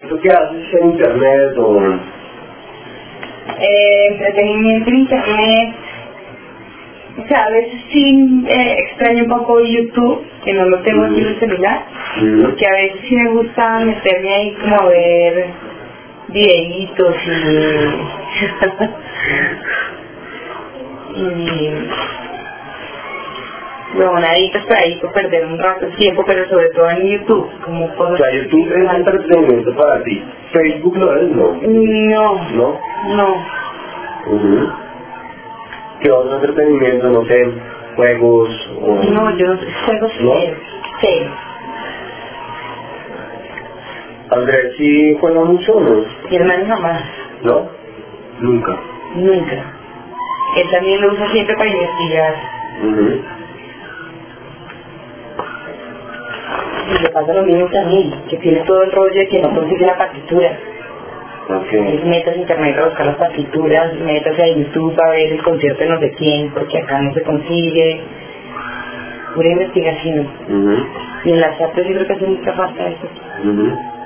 ¿Tú qué haces en internet o...? Entretenimiento en internet. O sea, a veces sí extraño un poco YouTube, que no lo tengo aquí en el celular, porque a veces sí me gusta meterme ahí como a ver videitos y huevonaditas por ahí para perder un rato el tiempo, pero sobre todo en YouTube, como cosas... O sea, YouTube es entretenimiento para ti. ¿Facebook lo es? No. No. ¿No? No. ¿Qué otro entretenimiento? No sé, juegos o... No, yo no sé, juegos ¿No? cero. Andrés, ¿sí juega mucho o no? Mi hermano jamás. ¿No? Nunca. Nunca. Él también lo usa siempre para investigar. Y le pasa lo mismo también, que tiene todo el rollo de que no consigue la partitura. Okay. Metas a internet a buscar las partituras, metas a YouTube a ver el concierto de no sé quién, porque acá no se consigue. Pura investigación. Y en las artes yo creo que hace mucha falta eso.